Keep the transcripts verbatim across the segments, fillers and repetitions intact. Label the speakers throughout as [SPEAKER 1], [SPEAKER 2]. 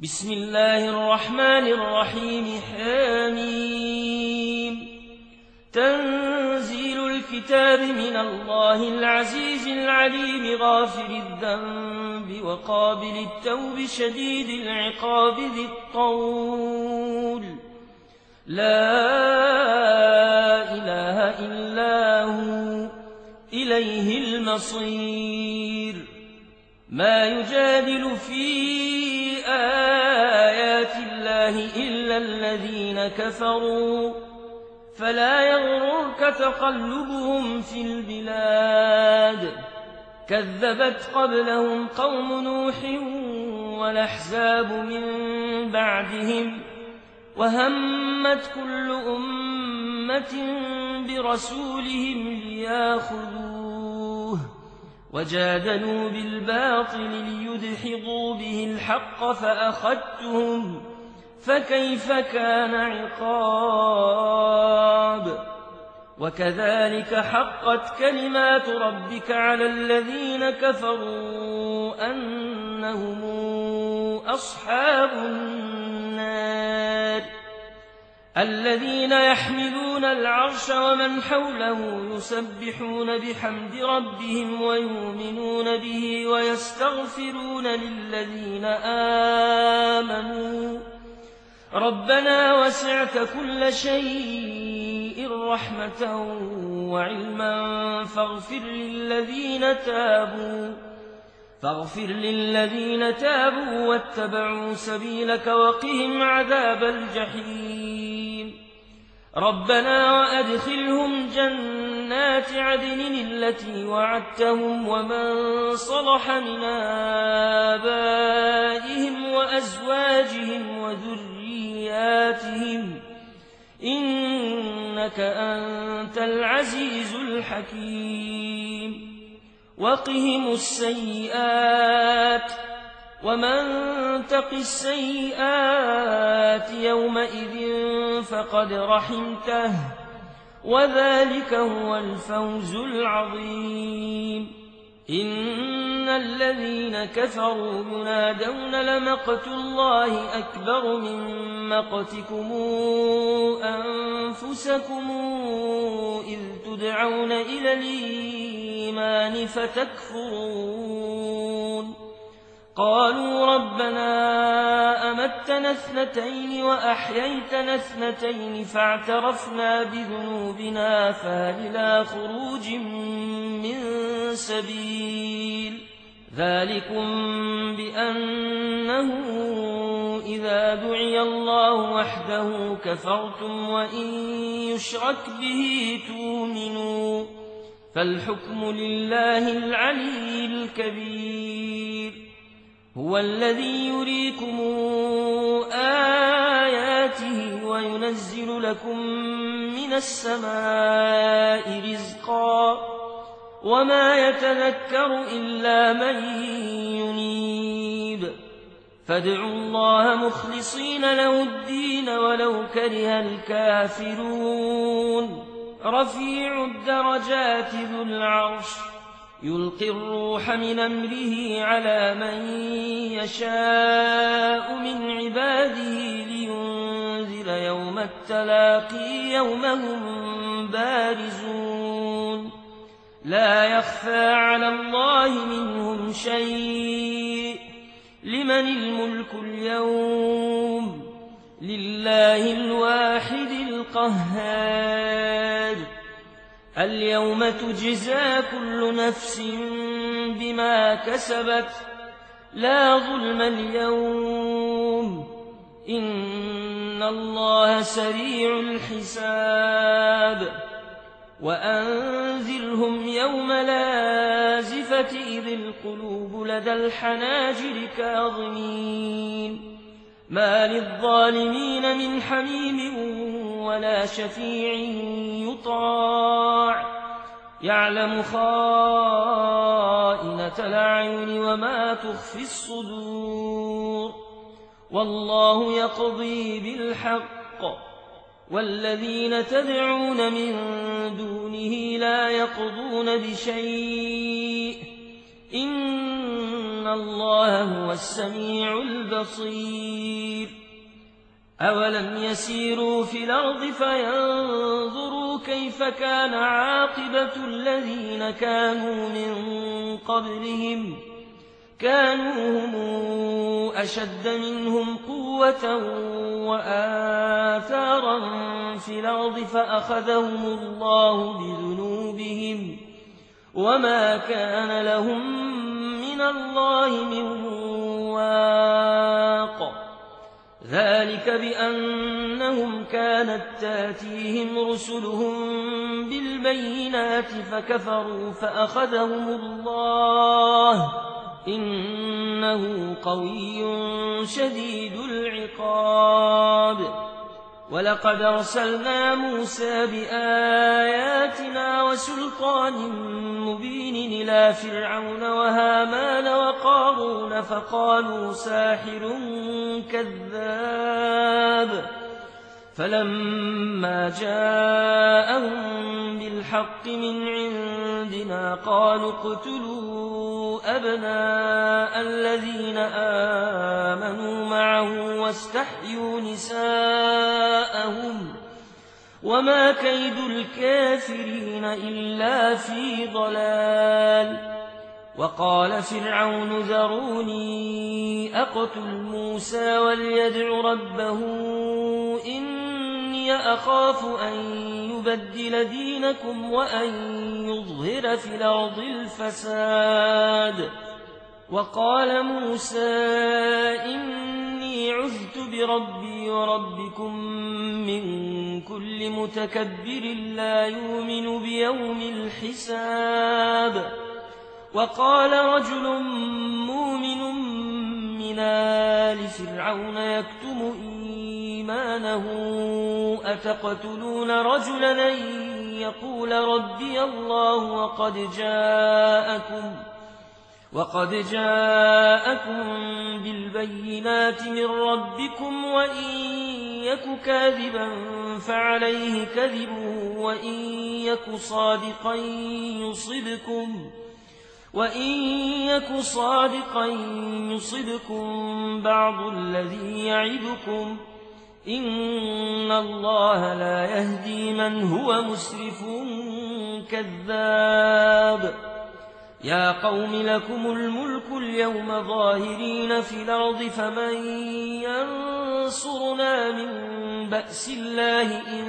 [SPEAKER 1] بسم الله الرحمن الرحيم حميم تنزيل الكتاب من الله العزيز العليم غافر الذنب وقابل التوب شديد العقاب ذي الطول لا إله إلا هو إليه المصير ما يجادل في آيات الله إلا الذين كفروا فلا يغررك تقلبهم في البلاد كذبت قبلهم قوم نوح والأحزاب من بعدهم وهمت كل أمة برسولهم ليأخذوه وجادلوا بالباطل ليدحضوا به الحق فأخذتهم فكيف كان عقاب وكذلك حقت كلمات ربك على الذين كفروا أنهم أصحاب النار الذين يحملون العرش ومن حوله يسبحون بحمد ربهم ويؤمنون به ويستغفرون للذين آمنوا ربنا وسعت كل شيء رحمة وعلما فاغفر للذين تابوا فاغفر للذين تابوا واتبعوا سبيلك وقهم عذاب الجحيم ربنا وأدخلهم جنات عدن التي وعدتهم ومن صلح من آبائهم وأزواجهم وذرياتهم إنك أنت العزيز الحكيم وقهم السيئات ومن تق السيئات يومئذ فقد رحمته وذلك هو الفوز العظيم إن الذين كفروا ينادون لمقت الله أكبر من مقتكم أنفسكم إذ تدعون إلى الإيمان فتكفرون قالوا ربنا أمتنا اثنتين وأحييتنا اثنتين فاعترفنا بذنوبنا فهل إلى خروج من سبيل ذلكم بأنه إذا دعي الله وحده كفرتم وإن يشرك به تؤمنوا فالحكم لله العلي الكبير هو الذي يريكم آياته وينزل لكم من السماء رزقا وما يتذكر إلا من ينيب فادعوا الله مخلصين له الدين ولو كره الكافرون رفيع الدرجات ذو العرش يلقي الروح من أمره على من يشاء من عباده لينذر يوم التلاقي يوم هم بارزون لا يخفى على الله منهم شيء لمن الملك اليوم لله الواحد القهار اليوم تجزى كل نفس بما كسبت لا ظلم اليوم إن الله سريع الحساب وأنذرهم يوم لازفة إذ القلوب لدى الحناجر كاظمين ما للظالمين من حميم ولا شفيع يطاع يعلم خائنة الأعين وما تخفي الصدور والله يقضي بالحق والذين تدعون من دونه لا يقضون بشيء إن الله هو السميع البصير أولم يسيروا في الأرض فينظروا كيف كان عاقبة الذين كانوا من قبلهم كانوا هم أشد منهم قوة وآثارا في الأرض فأخذهم الله بذنوبهم وما كان لهم من الله من واق ذلك بأنهم كانت تاتيهم رسلهم بالبينات فكفروا فأخذهم الله إنه قوي شديد العقاب ولقد أرسلنا موسى بآياتنا وسلطان مبين إلى فرعون وهامان وقارون فقالوا ساحر كذاب فلما جاءهم بالحق من عندنا قالوا اقتلوا أبناء الذين آمنوا معه واستحيوا نساءهم وما كيد الكافرين إلا في ضلال وقال فرعون ذروني أقتل موسى وليدع ربه إني أخاف أن يبدل دينكم وأن يظهر في الأرض الفساد وقال موسى إني عذت بربي وربكم من كل متكبر لا يؤمن بيوم الحساب وقال رجل مؤمن من آل فرعون يكتم إيمانه أتقتلون رجلا أن يقول ربي الله وقد جاءكم وقد جاءكم بالبينات من ربكم وإن يك كاذبا فعليه كذبه وإن يك صادقا يصبكم وإن يك صادقا يصبكم بعض الذي يعدكم إن الله لا يهدي من هو مسرف كذاب يا قوم لكم الملك اليوم ظاهرين في الأرض فمن ينصرنا من بأس الله إن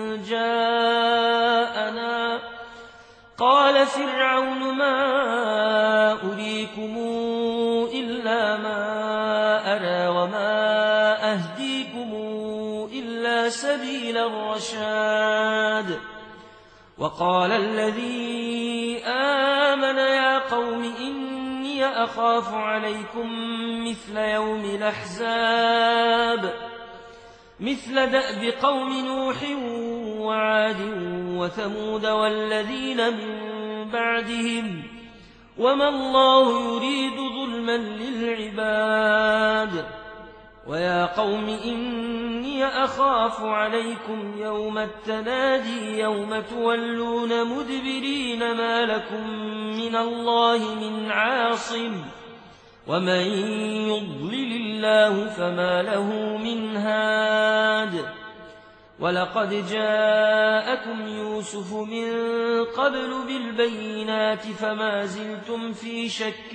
[SPEAKER 1] جاءنا قال فرعون ما أريكم إلا ما أرى وما أهديكم إلا سبيل الرشاد وقال الذي آمن يا قوم إني أخاف عليكم مثل يوم الأحزاب مثل دأب قوم نوح وعاد وثمود والذين من بعدهم وما الله يريد ظلما للعباد ويا قوم إني أخاف عليكم يوم التنادي يوم تولون مدبرين ما لكم من الله من عاصم ومن يضلل الله فما له من هاد ولقد جاءكم يوسف من قبل بالبينات فما زلتم في شك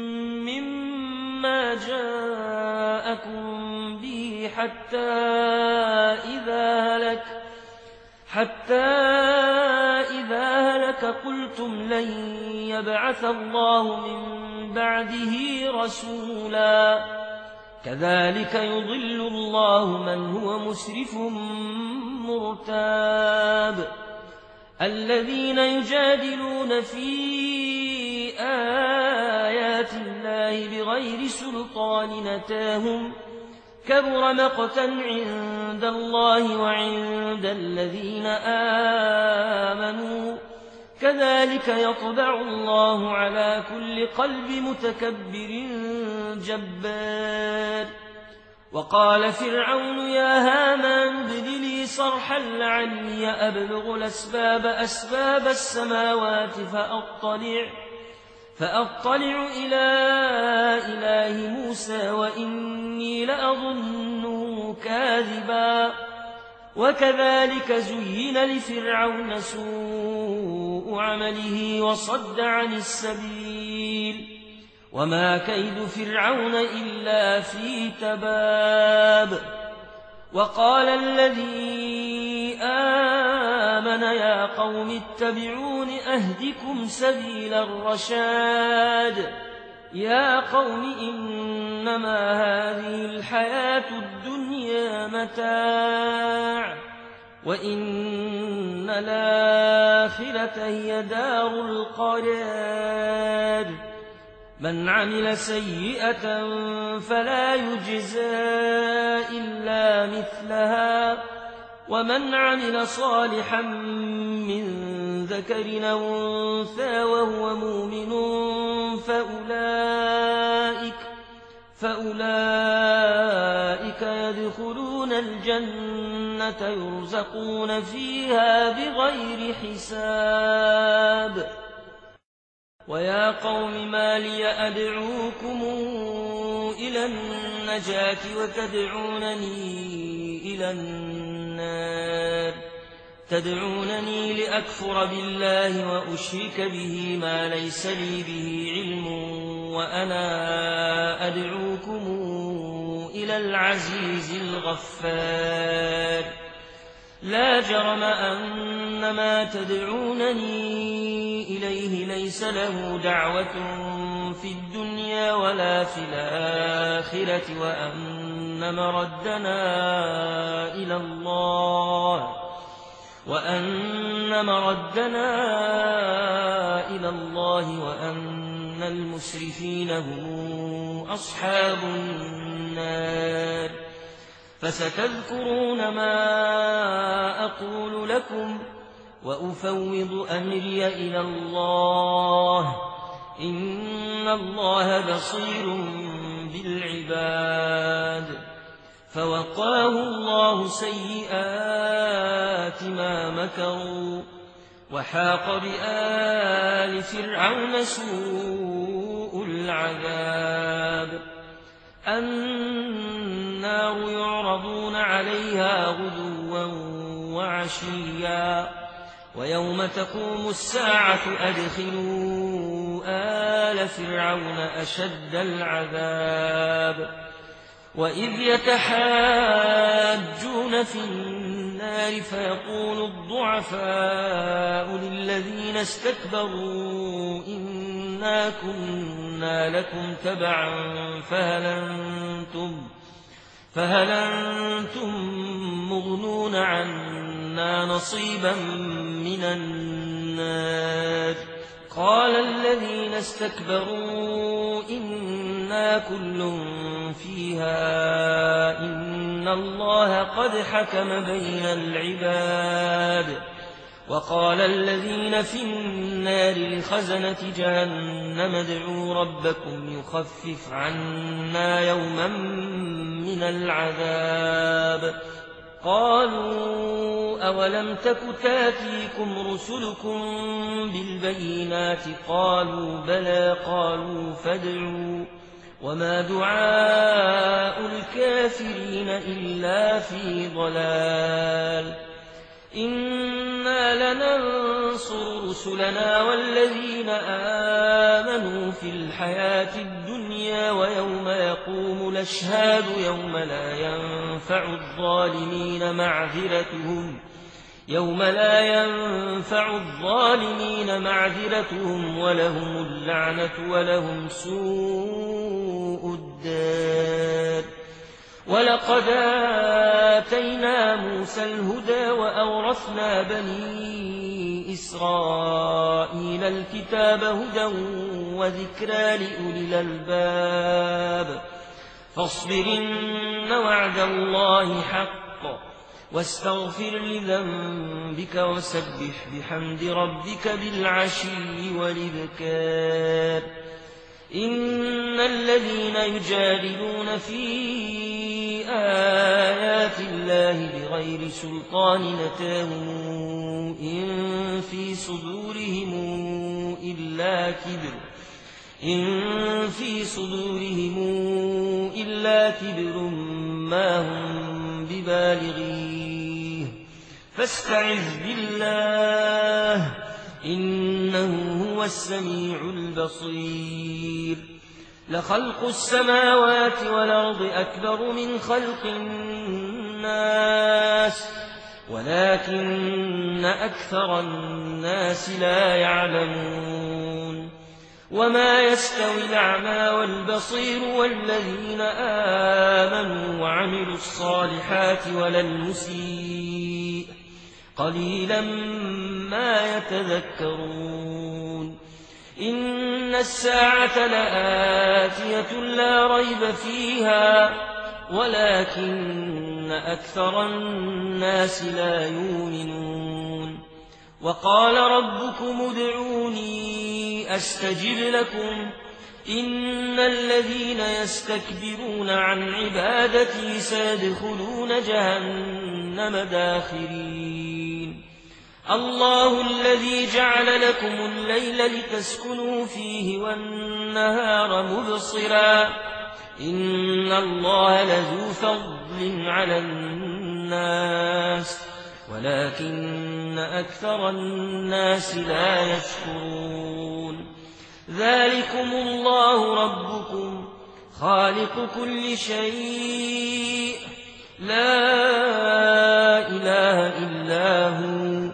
[SPEAKER 1] مما جاءكم به حتى إذا هلك حتى إذا هلك قلتم لن يبعث الله من بعده رسولا كذلك يضل الله من هو مسرف مرتاب الذين يجادلون في آيات الله بغير سلطان أتاهم كبر مقتا عند الله وعند الذين آمنوا كذلك يطبع الله على كل قلب متكبر جبار وقال فرعون يا هامان ابن لي صرحا لعلي أبلغ الأسباب أسباب السماوات فأطلع فأطلع إلى إله موسى وإني لأظنه كاذبا وكذلك زين لفرعون سوء عمله وصد عن السبيل وما كيد فرعون إلا في تباب وقال الذي آمن يا قوم اتبعون أهدكم سبيل الرشاد يا قوم إنما هذه الحياة الدنيا متاع وإن الآخرة هي دار القرار من عمل سيئة فلا يجزى إلا مثلها ومن عمل صالحا من ذكر أو أنثى وهو مؤمن فأولئك, فأولئك يدخلون الجنة يرزقون فيها بغير حساب ويا قوم ما لي أدعوكم إلى النجاة وتدعونني إلى النار تدعونني لأكفر بالله وأشرك به ما ليس لي به علم وأنا أدعوكم إلى العزيز الغفار لا جرم أن ما تدعونني إليه ليس له دعوة في الدنيا ولا في الآخرة وأن مردنا إلى الله وأن مردنا إلى الله وأن المسرفين هم أصحاب النار فستذكرون ما أقول لكم وأفوض أمري إلى الله إن الله بصير بالعباد فوقاه الله سيئات ما مكروا وحاق بآل فرعون سوء العذاب النار يعرضون عليها غدوا وعشيا ويوم تقوم الساعة أدخلوا آل فرعون أشد العذاب وإذ يتحاجون في النار فيقول الضعفاء للذين استكبروا إنا كنا لكم تبعا فهل أنتم, فهل أنتم مغنون عنا نصيبا من النار قال الذين استكبروا إنا كل فيها إن الله قد حكم بين العباد وقال الذين في النار لخزنة جهنم ادعوا ربكم يخفف عنا يوما من العذاب قالوا أولم تك تاتيكم رسلكم بالبينات قالوا بلى قالوا فادعوا وما دعاء الكافرين إلا في ضلال إنا لننصر رسلنا والذين آمنوا في الحياة الدنيا ويوم يقوم الأشهاد يوم لا ينفع الظالمين معذرتهم يوم لا ينفع الظالمين معذرتهم ولهم اللعنة ولهم سوء الدار ولقد آتينا موسى الهدى وأورثنا بني إسرائيل الكتاب هدى وذكرى لأولي الألباب فاصبر إن وعد الله حق واستغفر لذنبك وسبح بحمد ربك بالعشي والإبكار إن الذين يجادلون في آيات الله بغير سلطان أتاهم إن في صدورهم إلا كبر إن في صدورهم إلا كبر ما هم ببالغيه فاستعذ بالله إنه هو السميع البصير لخلق السماوات والأرض أكبر من خلق الناس ولكن أكثر الناس لا يعلمون وما يستوي الأعمى والبصير والذين آمنوا وعملوا الصالحات ولا المسيء قليلا ما يتذكرون إن الساعة لآتية لا ريب فيها ولكن أكثر الناس لا يؤمنون وقال ربكم ادعوني أستجب لكم إن الذين يستكبرون عن عبادتي سيدخلون جهنم داخرين الله الذي جعل لكم الليل لتسكنوا فيه والنهار مبصرا إن الله لذو فضل على الناس ولكن أكثر الناس لا يشكرون ذلكم الله ربكم خالق كل شيء لا إله إلا هو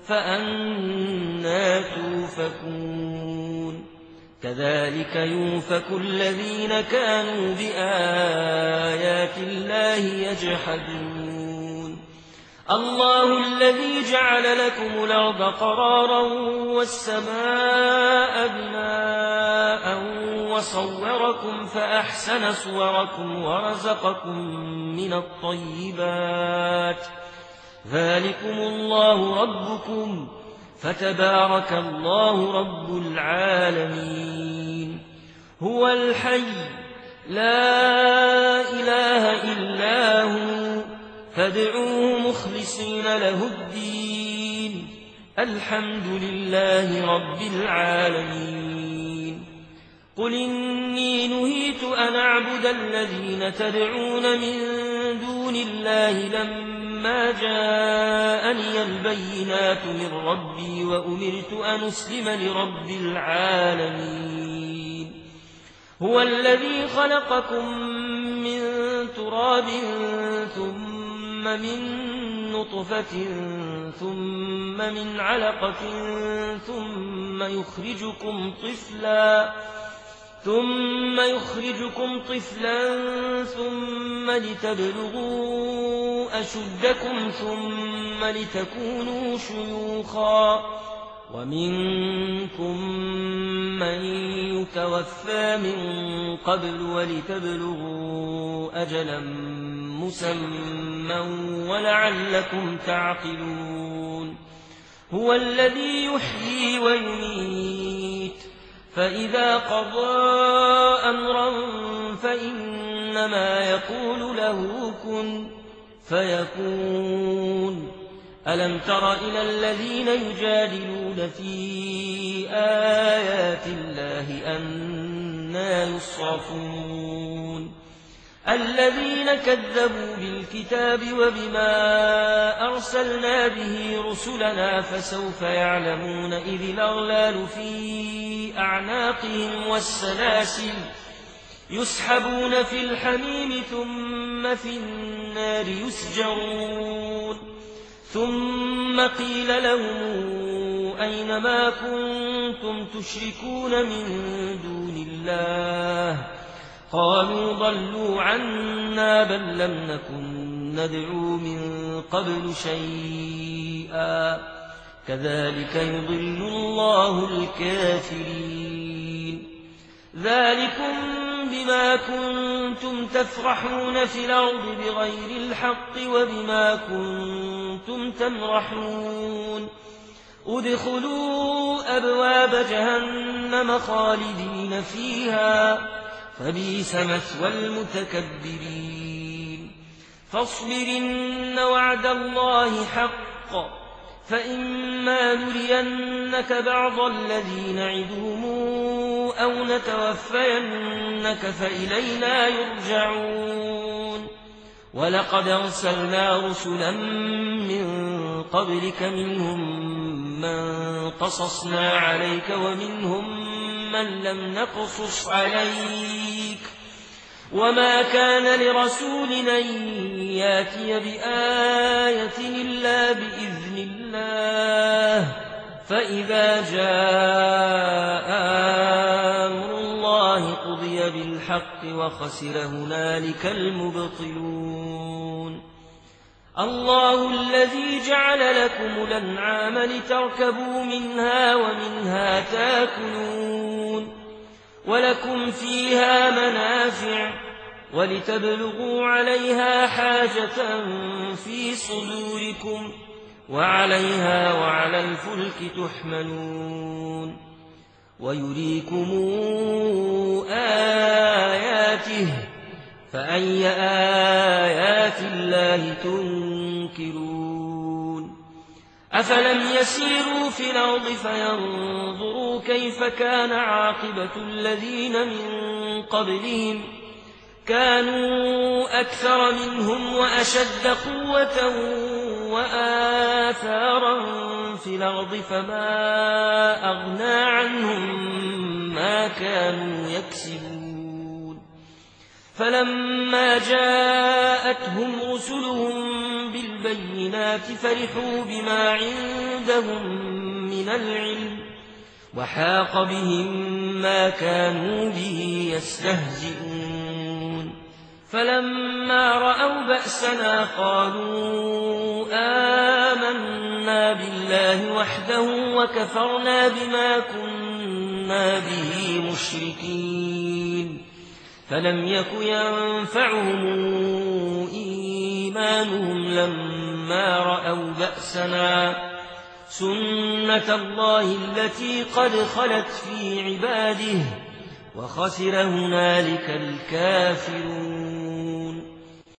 [SPEAKER 1] فأنى توفكون كذلك يؤفك الذين كانوا بآيات الله يجحدون الله الذي جعل لكم الأرض قرارا والسماء بناء وصوركم فأحسن صوركم ورزقكم من الطيبات ذلكم الله ربكم فتبارك الله رب العالمين هو الحي لا إله إلا هو فادعوه مخلصين له الدين الحمد لله رب العالمين قل إني نهيت أن أعبد الذين تدعون من دون الله لما جاءني البينات من ربي وأمرت أن أسلم لرب العالمين هو الذي خلقكم من تراب ثم من نطفة ثم من علقة ثم يخرجكم طفلا ثم يخرجكم طفلا ثم لتبلغوا أشدكم ثم لتكونوا شيوخا ومنكم من يتوفى من قبل ولتبلغوا أجلا مسمى ولعلكم تعقلون هو الذي يحيي ويميت فإذا قضى أمرا فإنما يقول له كن فيكون ألم تر إلى الذين يجادلون في آيات الله أنى يصرفون الذين كذبوا بالكتاب وبما أرسلنا به رسلنا فسوف يعلمون إذ الأغلال في أعناقهم والسلاسل يسحبون في الحميم ثم في النار يسجرون ثم قيل لهم أين ما كنتم تشركون من دون الله قالوا ضلوا عنا بل لم نكن ندعو من قبل شيئا كذلك يضل الله الكافرين ذلكم بما كنتم تفرحون في الأرض بغير الحق وبما كنتم تمرحون ادخلوا أبواب جهنم خالدين فيها فبئس مثوى المتكبرين فاصبر إن وعد الله حق فإما نرينك بعض الذي نعدهم أو نتوفينك فإلينا يرجعون ولقد أرسلنا رسلا من قبلك منهم من قصصنا عليك ومنهم من لم نقصص عليك وما كان لرسول أن ياتي بآية إلا بإذن الله فإذا جاء أمر الله قضي بالحق وخسر هنالك المبطلون الله الذي جعل لكم الأنعام لتركبوا منها ومنها تاكلون ولكم فيها منافع ولتبلغوا عليها حاجة في صدوركم وعليها وعلى الفلك تحملون ويريكم آياته فأي آيات الله تنكرون أفلم يسيروا في الأرض فينظروا كيف كان عاقبة الذين من قبلهم كانوا أكثر منهم وأشد قوة وآثارا في الأرض فما أغنى عنهم ما كانوا يكسبون فلما جاءتهم رسلهم بالبينات فرحوا بما عندهم من العلم وحاق بهم ما كانوا به يستهزئون فلما رأوا بأسنا قالوا آمنا بالله وحده وكفرنا بما كنا به مشركين فلم يك ينفعهم إيمانهم لما رأوا بأسنا سنة الله التي قد خلت في عباده وخسر هنالك الكافرون